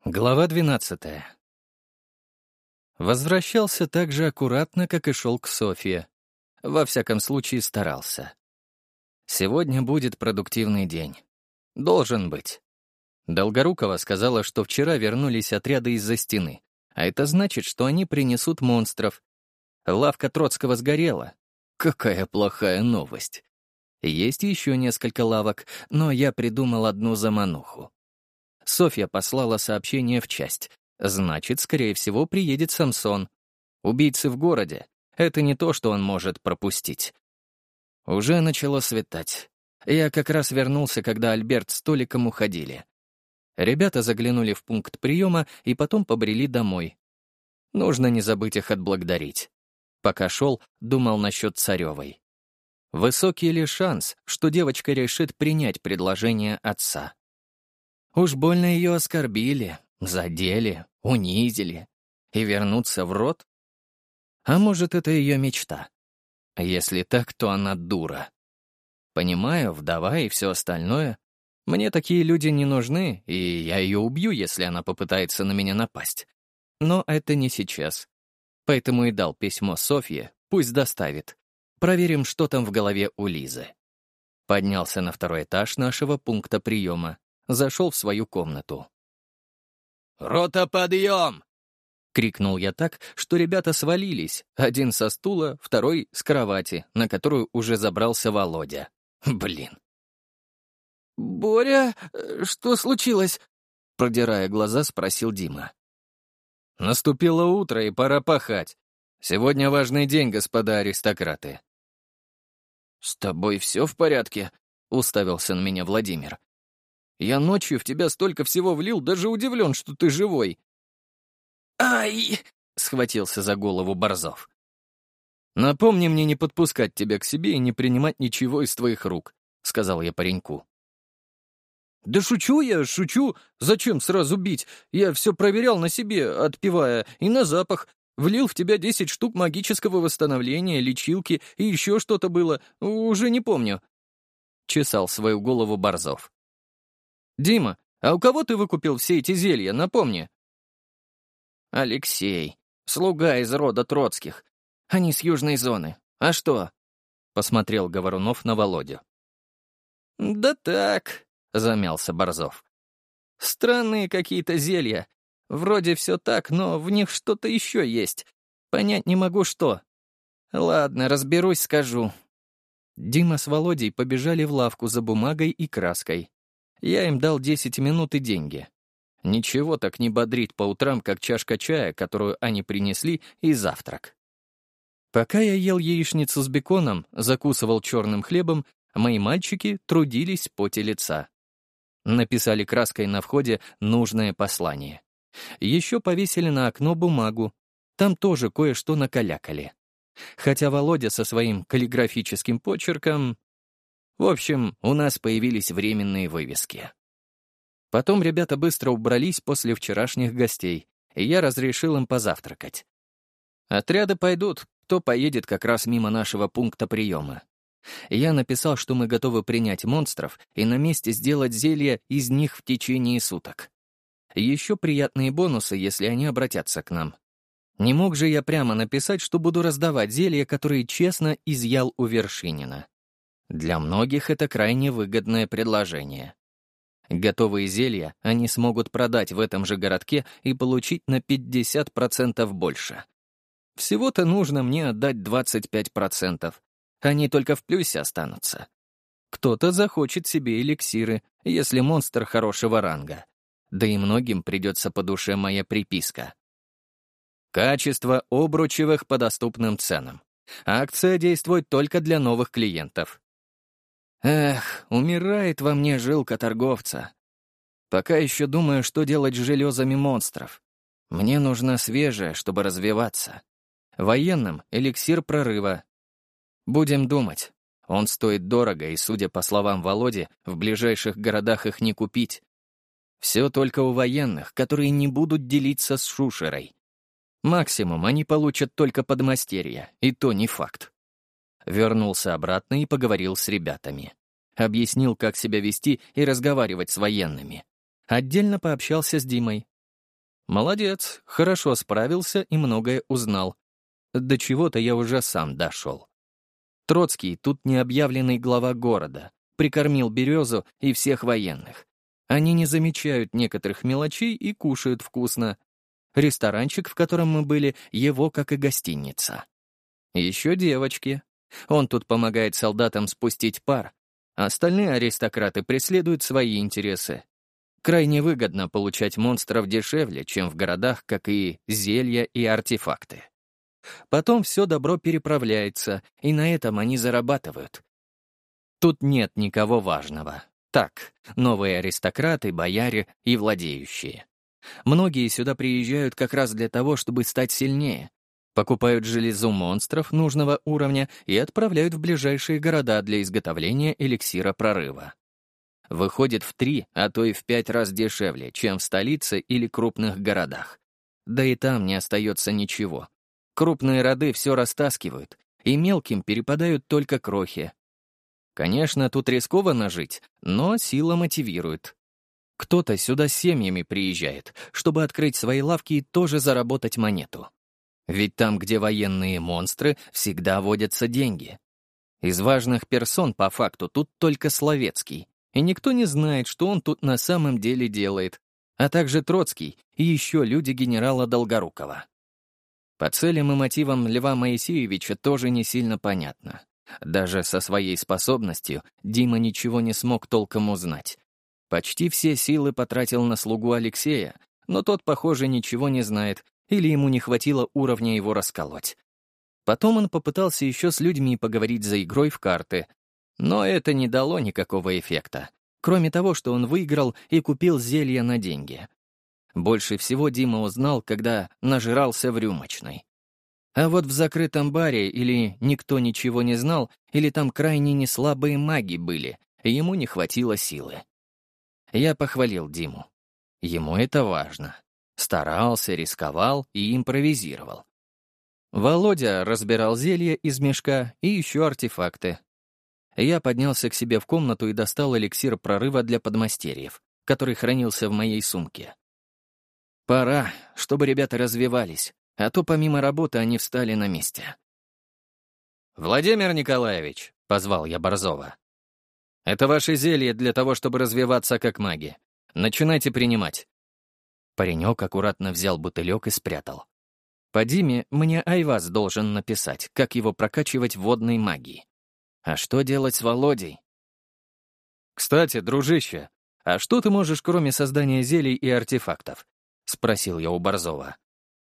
Глава 12. Возвращался так же аккуратно, как и шел к Софье. Во всяком случае, старался. Сегодня будет продуктивный день. Должен быть. Долгорукова сказала, что вчера вернулись отряды из-за стены, а это значит, что они принесут монстров. Лавка Троцкого сгорела. Какая плохая новость. Есть еще несколько лавок, но я придумал одну замануху. Софья послала сообщение в часть. Значит, скорее всего, приедет Самсон. Убийцы в городе. Это не то, что он может пропустить. Уже начало светать. Я как раз вернулся, когда Альберт с Толиком уходили. Ребята заглянули в пункт приема и потом побрели домой. Нужно не забыть их отблагодарить. Пока шел, думал насчет Царевой. Высокий ли шанс, что девочка решит принять предложение отца? Уж больно ее оскорбили, задели, унизили. И вернуться в род? А может, это ее мечта? Если так, то она дура. Понимаю, вдова и все остальное. Мне такие люди не нужны, и я ее убью, если она попытается на меня напасть. Но это не сейчас. Поэтому и дал письмо Софье, пусть доставит. Проверим, что там в голове у Лизы. Поднялся на второй этаж нашего пункта приема. Зашел в свою комнату. «Рота, подъем!» — крикнул я так, что ребята свалились, один со стула, второй с кровати, на которую уже забрался Володя. Блин. «Боря, что случилось?» — продирая глаза, спросил Дима. Наступило утро, и пора пахать. Сегодня важный день, господа аристократы. «С тобой все в порядке?» — уставился на меня Владимир. «Я ночью в тебя столько всего влил, даже удивлен, что ты живой». «Ай!» — схватился за голову Борзов. «Напомни мне не подпускать тебя к себе и не принимать ничего из твоих рук», — сказал я пареньку. «Да шучу я, шучу. Зачем сразу бить? Я все проверял на себе, отпивая, и на запах. Влил в тебя 10 штук магического восстановления, лечилки и еще что-то было. Уже не помню». Чесал свою голову Борзов. «Дима, а у кого ты выкупил все эти зелья, напомни?» «Алексей, слуга из рода Троцких. Они с южной зоны. А что?» — посмотрел Говорунов на Володю. «Да так», — замялся Борзов. «Странные какие-то зелья. Вроде все так, но в них что-то еще есть. Понять не могу, что. Ладно, разберусь, скажу». Дима с Володей побежали в лавку за бумагой и краской. Я им дал 10 минут и деньги. Ничего так не бодрит по утрам, как чашка чая, которую они принесли, и завтрак. Пока я ел яичницу с беконом, закусывал черным хлебом, мои мальчики трудились в поте лица. Написали краской на входе нужное послание. Еще повесили на окно бумагу. Там тоже кое-что накалякали. Хотя Володя со своим каллиграфическим почерком... В общем, у нас появились временные вывески. Потом ребята быстро убрались после вчерашних гостей, и я разрешил им позавтракать. Отряды пойдут, кто поедет как раз мимо нашего пункта приема. Я написал, что мы готовы принять монстров и на месте сделать зелья из них в течение суток. Еще приятные бонусы, если они обратятся к нам. Не мог же я прямо написать, что буду раздавать зелья, которые честно изъял у Вершинина. Для многих это крайне выгодное предложение. Готовые зелья они смогут продать в этом же городке и получить на 50% больше. Всего-то нужно мне отдать 25%. Они только в плюсе останутся. Кто-то захочет себе эликсиры, если монстр хорошего ранга. Да и многим придется по душе моя приписка. Качество обручевых по доступным ценам. Акция действует только для новых клиентов. Эх, умирает во мне жилка торговца. Пока еще думаю, что делать с железами монстров. Мне нужна свежая, чтобы развиваться. Военным — эликсир прорыва. Будем думать. Он стоит дорого, и, судя по словам Володи, в ближайших городах их не купить. Все только у военных, которые не будут делиться с Шушерой. Максимум они получат только подмастерья, и то не факт. Вернулся обратно и поговорил с ребятами. Объяснил, как себя вести и разговаривать с военными. Отдельно пообщался с Димой. Молодец, хорошо справился и многое узнал. До чего-то я уже сам дошел. Троцкий тут необъявленный глава города, прикормил Березу и всех военных. Они не замечают некоторых мелочей и кушают вкусно. Ресторанчик, в котором мы были, его как и гостиница. Еще девочки. Он тут помогает солдатам спустить пар. Остальные аристократы преследуют свои интересы. Крайне выгодно получать монстров дешевле, чем в городах, как и зелья и артефакты. Потом все добро переправляется, и на этом они зарабатывают. Тут нет никого важного. Так, новые аристократы, бояре и владеющие. Многие сюда приезжают как раз для того, чтобы стать сильнее. Покупают железу монстров нужного уровня и отправляют в ближайшие города для изготовления эликсира прорыва. Выходит в 3, а то и в 5 раз дешевле, чем в столице или крупных городах. Да и там не остается ничего. Крупные роды все растаскивают, и мелким перепадают только крохи. Конечно, тут рискованно жить, но сила мотивирует. Кто-то сюда с семьями приезжает, чтобы открыть свои лавки и тоже заработать монету. Ведь там, где военные монстры, всегда водятся деньги. Из важных персон, по факту, тут только Словецкий, и никто не знает, что он тут на самом деле делает, а также Троцкий и еще люди генерала Долгорукова. По целям и мотивам Льва Моисеевича тоже не сильно понятно. Даже со своей способностью Дима ничего не смог толком узнать. Почти все силы потратил на слугу Алексея, но тот, похоже, ничего не знает, или ему не хватило уровня его расколоть. Потом он попытался еще с людьми поговорить за игрой в карты, но это не дало никакого эффекта, кроме того, что он выиграл и купил зелья на деньги. Больше всего Дима узнал, когда нажирался в рюмочной. А вот в закрытом баре или никто ничего не знал, или там крайне неслабые маги были, и ему не хватило силы. Я похвалил Диму. Ему это важно. Старался, рисковал и импровизировал. Володя разбирал зелья из мешка и еще артефакты. Я поднялся к себе в комнату и достал эликсир прорыва для подмастерьев, который хранился в моей сумке. Пора, чтобы ребята развивались, а то помимо работы они встали на месте. «Владимир Николаевич», — позвал я Борзова, — «это ваше зелье для того, чтобы развиваться как маги. Начинайте принимать». Паренек аккуратно взял бутылек и спрятал. По Диме мне Айваз должен написать, как его прокачивать водной магией. А что делать с Володей? «Кстати, дружище, а что ты можешь, кроме создания зелий и артефактов?» — спросил я у Борзова.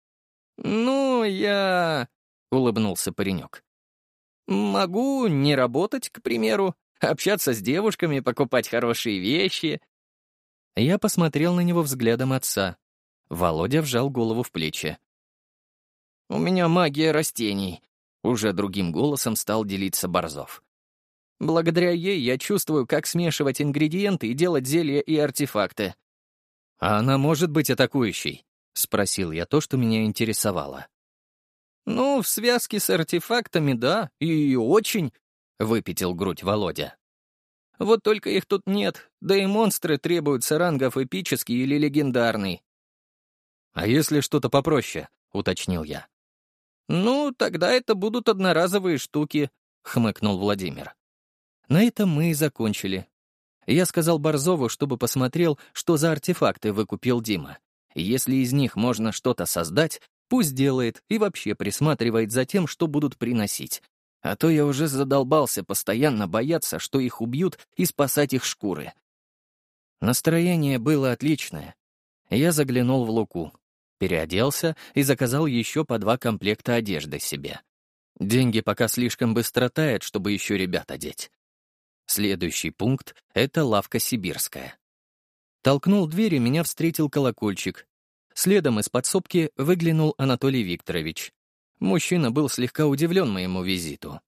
«Ну, я...» — улыбнулся паренек. «Могу не работать, к примеру, общаться с девушками, покупать хорошие вещи». Я посмотрел на него взглядом отца. Володя вжал голову в плечи. «У меня магия растений», — уже другим голосом стал делиться Борзов. «Благодаря ей я чувствую, как смешивать ингредиенты и делать зелья и артефакты». «А она может быть атакующей?» — спросил я то, что меня интересовало. «Ну, в связке с артефактами, да, и очень», — выпятил грудь Володя. «Вот только их тут нет, да и монстры требуются рангов эпический или легендарный». «А если что-то попроще?» — уточнил я. «Ну, тогда это будут одноразовые штуки», — хмыкнул Владимир. На этом мы и закончили. Я сказал Борзову, чтобы посмотрел, что за артефакты выкупил Дима. Если из них можно что-то создать, пусть делает и вообще присматривает за тем, что будут приносить. А то я уже задолбался постоянно бояться, что их убьют, и спасать их шкуры. Настроение было отличное. Я заглянул в Луку, переоделся и заказал еще по 2 комплекта одежды себе. Деньги пока слишком быстро тают, чтобы еще ребят одеть. Следующий пункт — это лавка сибирская. Толкнул дверь, и меня встретил колокольчик. Следом из подсобки выглянул Анатолий Викторович. Мужчина был слегка удивлен моему визиту.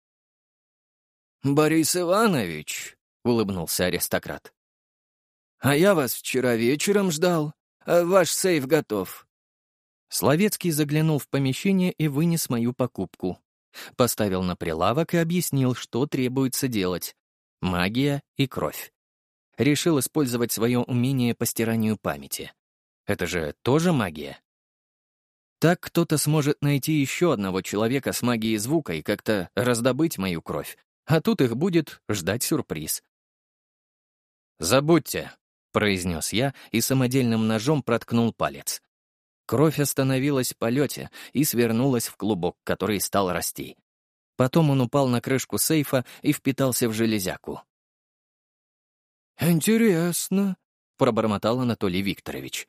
«Борис Иванович», — улыбнулся аристократ. «А я вас вчера вечером ждал. Ваш сейф готов». Словецкий заглянул в помещение и вынес мою покупку. Поставил на прилавок и объяснил, что требуется делать. Магия и кровь. Решил использовать свое умение по стиранию памяти. Это же тоже магия. Так кто-то сможет найти еще одного человека с магией звука и как-то раздобыть мою кровь, а тут их будет ждать сюрприз. «Забудьте», — произнес я и самодельным ножом проткнул палец. Кровь остановилась в полете и свернулась в клубок, который стал расти. Потом он упал на крышку сейфа и впитался в железяку. «Интересно», — пробормотал Анатолий Викторович.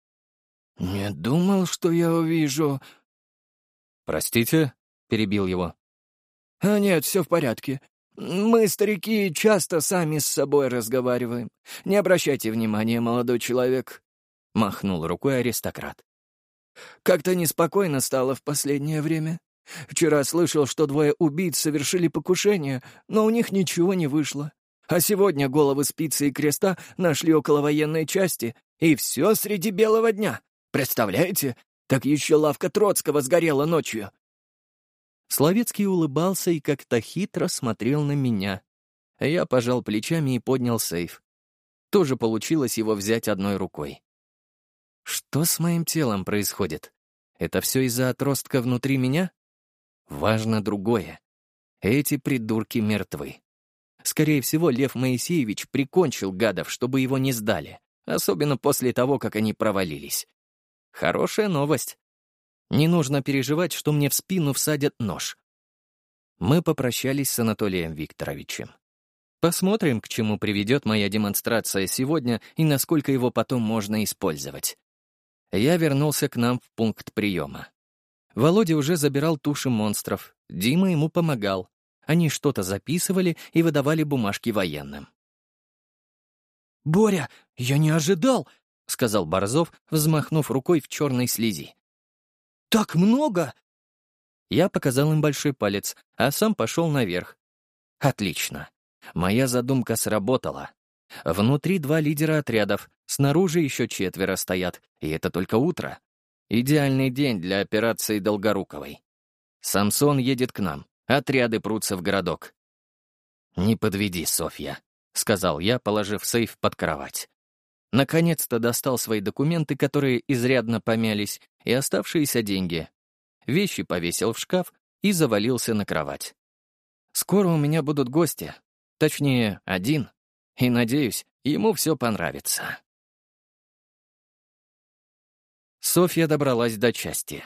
«Не думал, что я увижу...» «Простите?» — перебил его. Нет, все в порядке. Мы, старики, часто сами с собой разговариваем. Не обращайте внимания, молодой человек», — махнул рукой аристократ. «Как-то неспокойно стало в последнее время. Вчера слышал, что 2 убийц совершили покушение, но у них ничего не вышло. А сегодня головы Спицы и Креста нашли около военной части, и все среди белого дня. Представляете? Так еще лавка Троцкого сгорела ночью». Словецкий улыбался и как-то хитро смотрел на меня. Я пожал плечами и поднял сейф. Тоже получилось его взять одной рукой. Что с моим телом происходит? Это все из-за отростка внутри меня? Важно другое. Эти придурки мертвы. Скорее всего, Лев Моисеевич прикончил гадов, чтобы его не сдали, особенно после того, как они провалились. Хорошая новость. Не нужно переживать, что мне в спину всадят нож. Мы попрощались с Анатолием Викторовичем. Посмотрим, к чему приведет моя демонстрация сегодня и насколько его потом можно использовать. Я вернулся к нам в пункт приема. Володя уже забирал туши монстров, Дима ему помогал. Они что-то записывали и выдавали бумажки военным. «Боря, я не ожидал», — сказал Борзов, взмахнув рукой в черной слизи. «Так много!» Я показал им большой палец, а сам пошел наверх. Отлично. Моя задумка сработала. Внутри 2 лидера отрядов, снаружи еще 4 стоят, и это только утро. Идеальный день для операции Долгоруковой. Самсон едет к нам, отряды прутся в городок. «Не подведи, Софья», — сказал я, положив сейф под кровать. Наконец-то достал свои документы, которые изрядно помялись, и оставшиеся деньги. Вещи повесил в шкаф и завалился на кровать. Скоро у меня будут гости, точнее, один, и, надеюсь, ему все понравится. Софья добралась до части.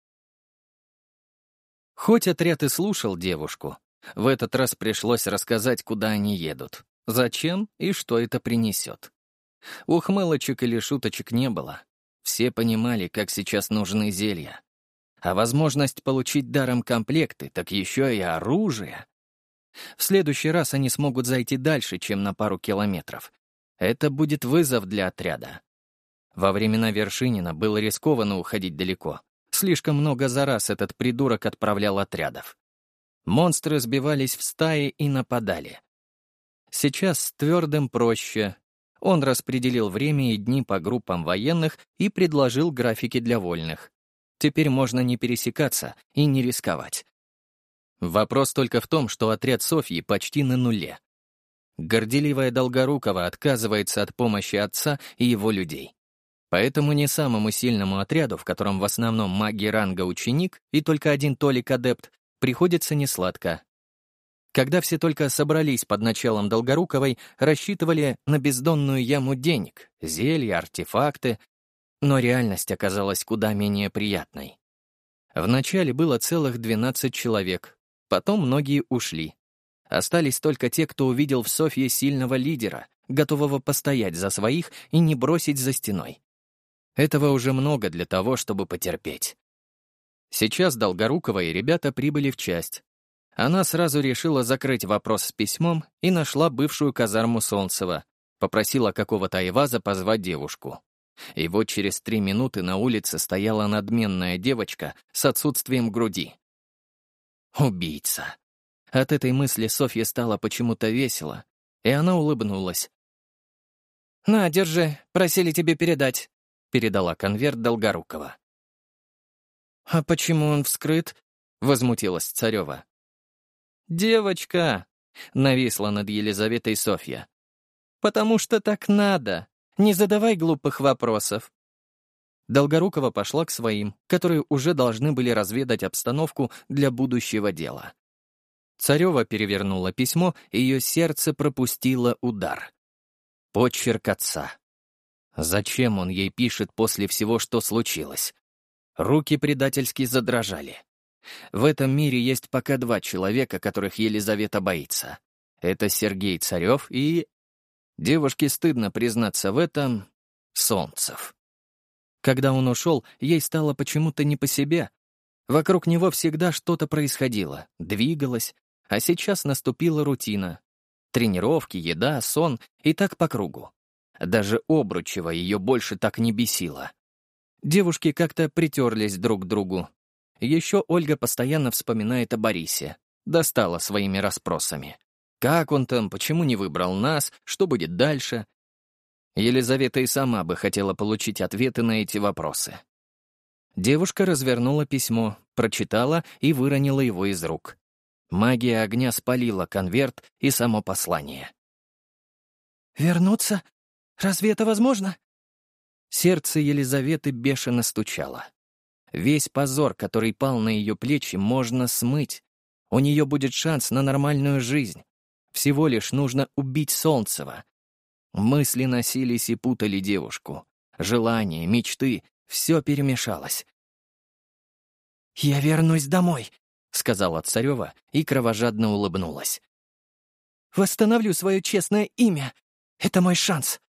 Хоть отряд и слушал девушку, в этот раз пришлось рассказать, куда они едут, зачем и что это принесет. Ухмылочек или шуточек не было. Все понимали, как сейчас нужны зелья. А возможность получить даром комплекты, так еще и оружие. В следующий раз они смогут зайти дальше, чем на пару километров. Это будет вызов для отряда. Во времена Вершинина было рискованно уходить далеко. Слишком много за раз этот придурок отправлял отрядов. Монстры сбивались в стаи и нападали. Сейчас с Твердым проще. Он распределил время и дни по группам военных и предложил графики для вольных. Теперь можно не пересекаться и не рисковать. Вопрос только в том, что отряд Софьи почти на нуле. Горделивая Долгорукова отказывается от помощи отца и его людей. Поэтому не самому сильному отряду, в котором в основном маги ранга ученик и только один Толик-адепт, приходится несладко. Когда все только собрались под началом Долгоруковой, рассчитывали на бездонную яму денег, зелья, артефакты, но реальность оказалась куда менее приятной. Вначале было целых 12 человек, потом многие ушли. Остались только те, кто увидел в Софье сильного лидера, готового постоять за своих и не бросить за стеной. Этого уже много для того, чтобы потерпеть. Сейчас Долгорукова и ребята прибыли в часть. Она сразу решила закрыть вопрос с письмом и нашла бывшую казарму Солнцева, попросила какого-то айваза позвать девушку. И вот через 3 минуты на улице стояла надменная девочка с отсутствием груди. Убийца. От этой мысли Софье стало почему-то весело, и она улыбнулась. «На, держи, просили тебе передать», — передала конверт Долгорукова. «А почему он вскрыт?» — возмутилась Царева. «Девочка!» — нависла над Елизаветой Софья. «Потому что так надо. Не задавай глупых вопросов». Долгорукова пошла к своим, которые уже должны были разведать обстановку для будущего дела. Царева перевернула письмо, и ее сердце пропустило удар. Почерк отца. Зачем он ей пишет после всего, что случилось? Руки предательски задрожали. В этом мире есть пока два человека, которых Елизавета боится. Это Сергей Царев и... Девушке стыдно признаться в этом... Солнцев. Когда он ушел, ей стало почему-то не по себе. Вокруг него всегда что-то происходило, двигалось, а сейчас наступила рутина. Тренировки, еда, сон и так по кругу. Даже Обручева ее больше так не бесило. Девушки как-то притерлись друг к другу. Еще Ольга постоянно вспоминает о Борисе. Достала своими расспросами. Как он там, почему не выбрал нас, что будет дальше? Елизавета и сама бы хотела получить ответы на эти вопросы. Девушка развернула письмо, прочитала и выронила его из рук. Магия огня спалила конверт и само послание. «Вернуться? Разве это возможно?» Сердце Елизаветы бешено стучало. Весь позор, который пал на ее плечи, можно смыть. У нее будет шанс на нормальную жизнь. Всего лишь нужно убить Солнцева. Мысли носились и путали девушку. Желания, мечты — все перемешалось. «Я вернусь домой», — сказала Царева и кровожадно улыбнулась. «Восстановлю свое честное имя. Это мой шанс».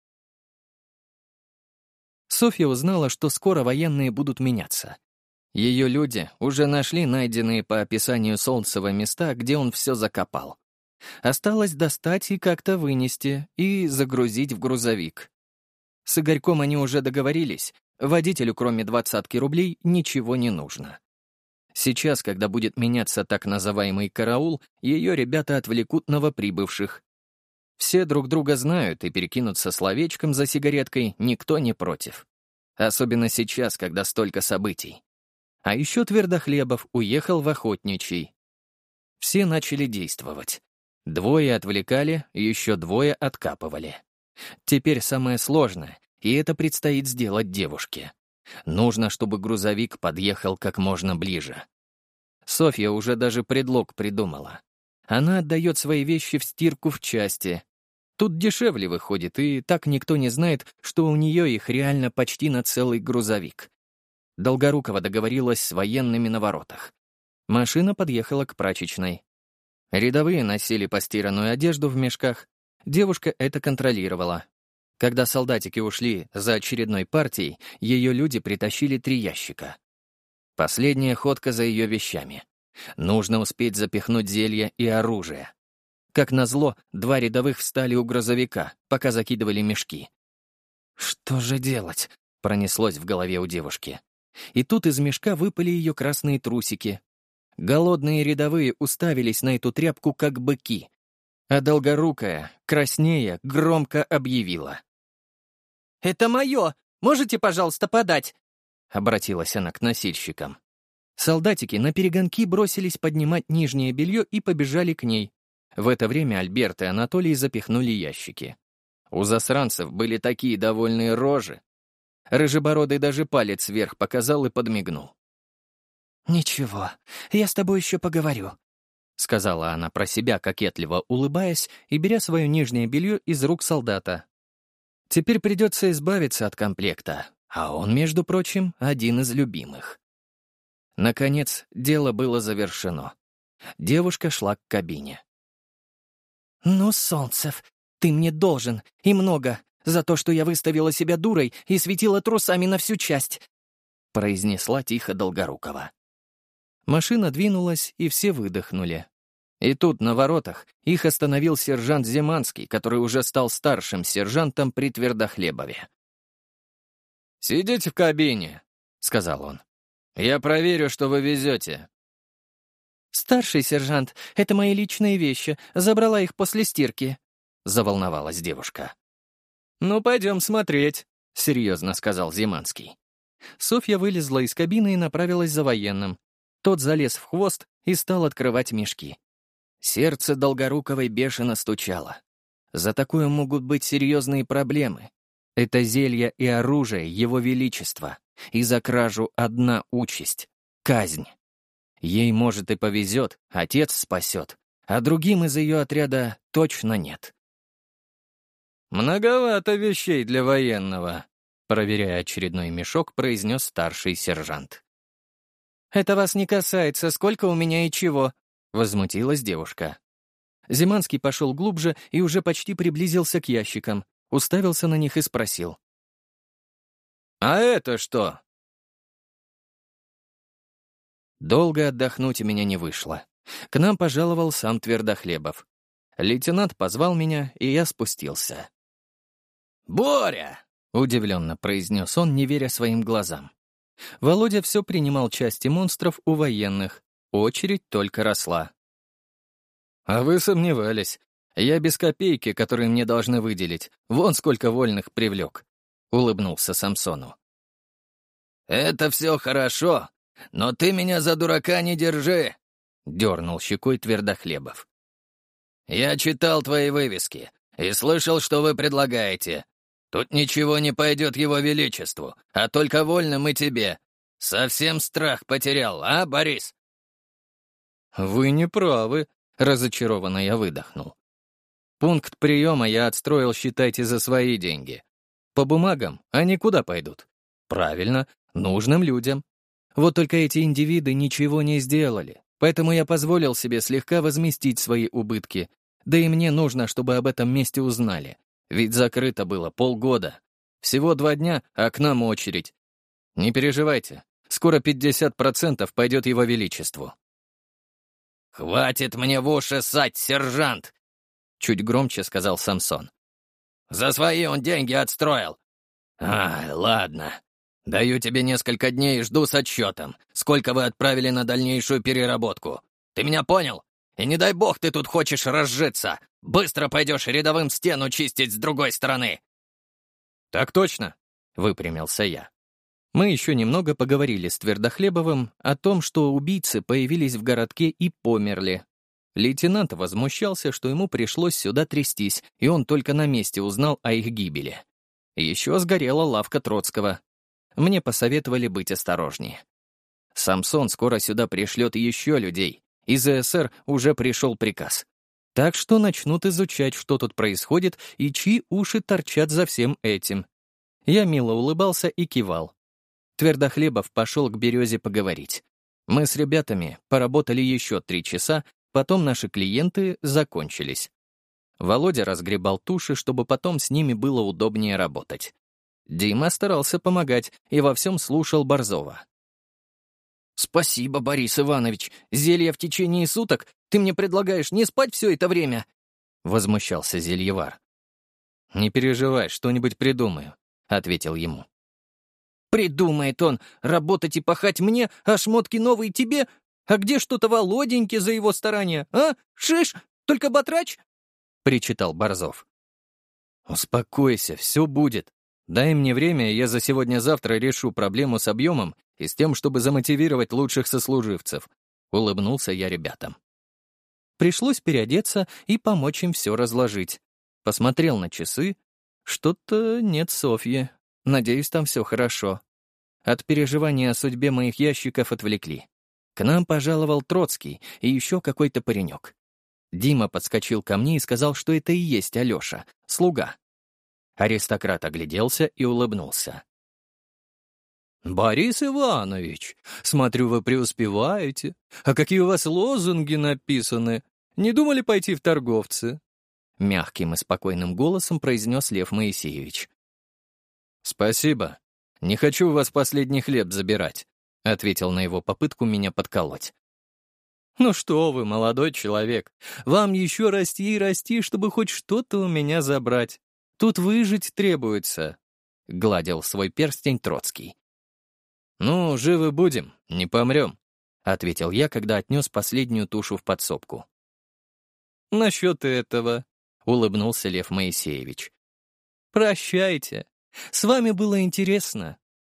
Софья узнала, что скоро военные будут меняться. Ее люди уже нашли найденные по описанию Солнцева места, где он все закопал. Осталось достать и как-то вынести, и загрузить в грузовик. С Игорьком они уже договорились, водителю кроме 20 рублей ничего не нужно. Сейчас, когда будет меняться так называемый караул, ее ребята отвлекут новоприбывших. Все друг друга знают, и перекинуться словечком за сигареткой никто не против. Особенно сейчас, когда столько событий. А еще Твердохлебов уехал в Охотничий. Все начали действовать. 2 отвлекали, еще 2 откапывали. Теперь самое сложное, и это предстоит сделать девушке. Нужно, чтобы грузовик подъехал как можно ближе. Софья уже даже предлог придумала. Она отдает свои вещи в стирку в части. Тут дешевле выходит, и так никто не знает, что у нее их реально почти на целый грузовик. Долгорукова договорилась с военными на воротах. Машина подъехала к прачечной. Рядовые носили постиранную одежду в мешках. Девушка это контролировала. Когда солдатики ушли за очередной партией, ее люди притащили 3 ящика. Последняя ходка за ее вещами. Нужно успеть запихнуть зелья и оружие. Как назло, 2 рядовых встали у грузовика, пока закидывали мешки. «Что же делать?» — пронеслось в голове у девушки. И тут из мешка выпали ее красные трусики. Голодные рядовые уставились на эту тряпку, как быки. А Долгорукая, краснея, громко объявила. «Это мое! Можете, пожалуйста, подать?» — обратилась она к носильщикам. Солдатики наперегонки бросились поднимать нижнее белье и побежали к ней. В это время Альберт и Анатолий запихнули ящики. У засранцев были такие довольные рожи. Рыжебородый даже палец вверх показал и подмигнул. «Ничего, я с тобой еще поговорю», — сказала она про себя, кокетливо улыбаясь и беря свое нижнее белье из рук солдата. Теперь придется избавиться от комплекта, а он, между прочим, один из любимых. Наконец, дело было завершено. Девушка шла к кабине. «Ну, Солнцев, ты мне должен, и много, за то, что я выставила себя дурой и светила трусами на всю часть», — произнесла тихо Долгорукова. Машина двинулась, и все выдохнули. И тут, на воротах, их остановил сержант Зиманский, который уже стал старшим сержантом при Твердохлебове. «Сидите в кабине», — сказал он. «Я проверю, что вы везете». «Старший сержант, это мои личные вещи, забрала их после стирки», — заволновалась девушка. «Ну, пойдем смотреть», — серьезно сказал Зиманский. Софья вылезла из кабины и направилась за военным. Тот залез в хвост и стал открывать мешки. Сердце Долгоруковой бешено стучало. За такое могут быть серьезные проблемы. Это зелья и оружие Его Величества. И за кражу одна участь — казнь. Ей, может, и повезет, отец спасет, а другим из ее отряда точно нет. «Многовато вещей для военного», — проверяя очередной мешок, произнес старший сержант. «Это вас не касается, сколько у меня и чего», — возмутилась девушка. Зиманский пошел глубже и уже почти приблизился к ящикам, уставился на них и спросил. «А это что?» Долго отдохнуть у меня не вышло. К нам пожаловал сам Твердохлебов. Лейтенант позвал меня, и я спустился. «Боря!» — удивленно произнес он, не веря своим глазам. Володя все принимал части монстров у военных. Очередь только росла. «А вы сомневались. Я без копейки, которые мне должны выделить. Вон сколько вольных привлек», — улыбнулся Самсону. «Это все хорошо, но ты меня за дурака не держи», — дернул щекой Твердохлебов. «Я читал твои вывески и слышал, что вы предлагаете. Тут ничего не пойдет его величеству, а только вольным и тебе. Совсем страх потерял, а, Борис?» «Вы не правы», — разочарованно я выдохнул. «Пункт приема я отстроил, считайте, за свои деньги. По бумагам они куда пойдут? Правильно, нужным людям. Вот только эти индивиды ничего не сделали, поэтому я позволил себе слегка возместить свои убытки. Да и мне нужно, чтобы об этом месте узнали. Ведь закрыто было полгода. Всего 2 дня, а к нам очередь. Не переживайте, скоро 50% пойдет его величеству». «Хватит мне в уши ссать, сержант!» — чуть громче сказал Самсон. «За свои он деньги отстроил. Ладно. Даю тебе несколько дней и жду с отчетом, сколько вы отправили на дальнейшую переработку. Ты меня понял? И не дай бог ты тут хочешь разжиться. Быстро пойдешь рядовым стену чистить с другой стороны». «Так точно», — выпрямился я. Мы еще немного поговорили с Твердохлебовым о том, что убийцы появились в городке и померли. Лейтенант возмущался, что ему пришлось сюда трястись, и он только на месте узнал о их гибели. Еще сгорела лавка Троцкого. Мне посоветовали быть осторожнее. Самсон скоро сюда пришлет еще людей. Из СССР уже пришел приказ. Так что начнут изучать, что тут происходит и чьи уши торчат за всем этим. Я мило улыбался и кивал. Твердохлебов пошел к березе поговорить. Мы с ребятами поработали еще 3 часа, потом наши клиенты закончились. Володя разгребал туши, чтобы потом с ними было удобнее работать. Дима старался помогать и во всем слушал Борзова. «Спасибо, Борис Иванович. Зелье в течение суток? Ты мне предлагаешь не спать все это время?» — возмущался зельевар. «Не переживай, что-нибудь придумаю», — ответил ему. «Придумает он работать и пахать мне, а шмотки новые тебе? А где что-то Володеньке за его старания, а? Шиш, только батрач?» — причитал Борзов. «Успокойся, все будет. Дай мне время, и я за сегодня-завтра решу проблему с объемом и с тем, чтобы замотивировать лучших сослуживцев», — улыбнулся я ребятам. Пришлось переодеться и помочь им все разложить. Посмотрел на часы. Что-то нет Софьи. Надеюсь, там все хорошо. От переживания о судьбе моих ящиков отвлекли. К нам пожаловал Троцкий и еще какой-то паренек. Дима подскочил ко мне и сказал, что это и есть Алеша, слуга. Аристократ огляделся и улыбнулся. «Борис Иванович, смотрю, вы преуспеваете. А какие у вас лозунги написаны? Не думали пойти в торговцы?» Мягким и спокойным голосом произнес Лев Моисеевич. «Спасибо. Не хочу у вас последний хлеб забирать», — ответил на его попытку меня подколоть. «Ну что вы, молодой человек, вам еще расти и расти, чтобы хоть что-то у меня забрать. Тут выжить требуется», — гладил свой перстень Троцкий. «Ну, живы будем, не помрем», — ответил я, когда отнес последнюю тушу в подсобку. «Насчет этого», — улыбнулся Лев Моисеевич. «Прощайте. С вами было интересно».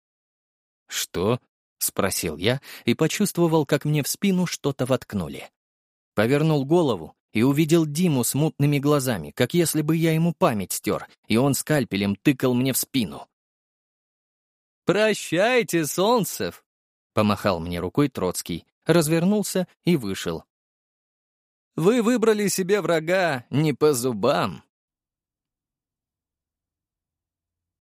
«Что?» — спросил я и почувствовал, как мне в спину что-то воткнули. Повернул голову и увидел Диму с мутными глазами, как если бы я ему память стер, и он скальпелем тыкал мне в спину. «Прощайте, Солнцев!» — помахал мне рукой Троцкий, развернулся и вышел. «Вы выбрали себе врага не по зубам».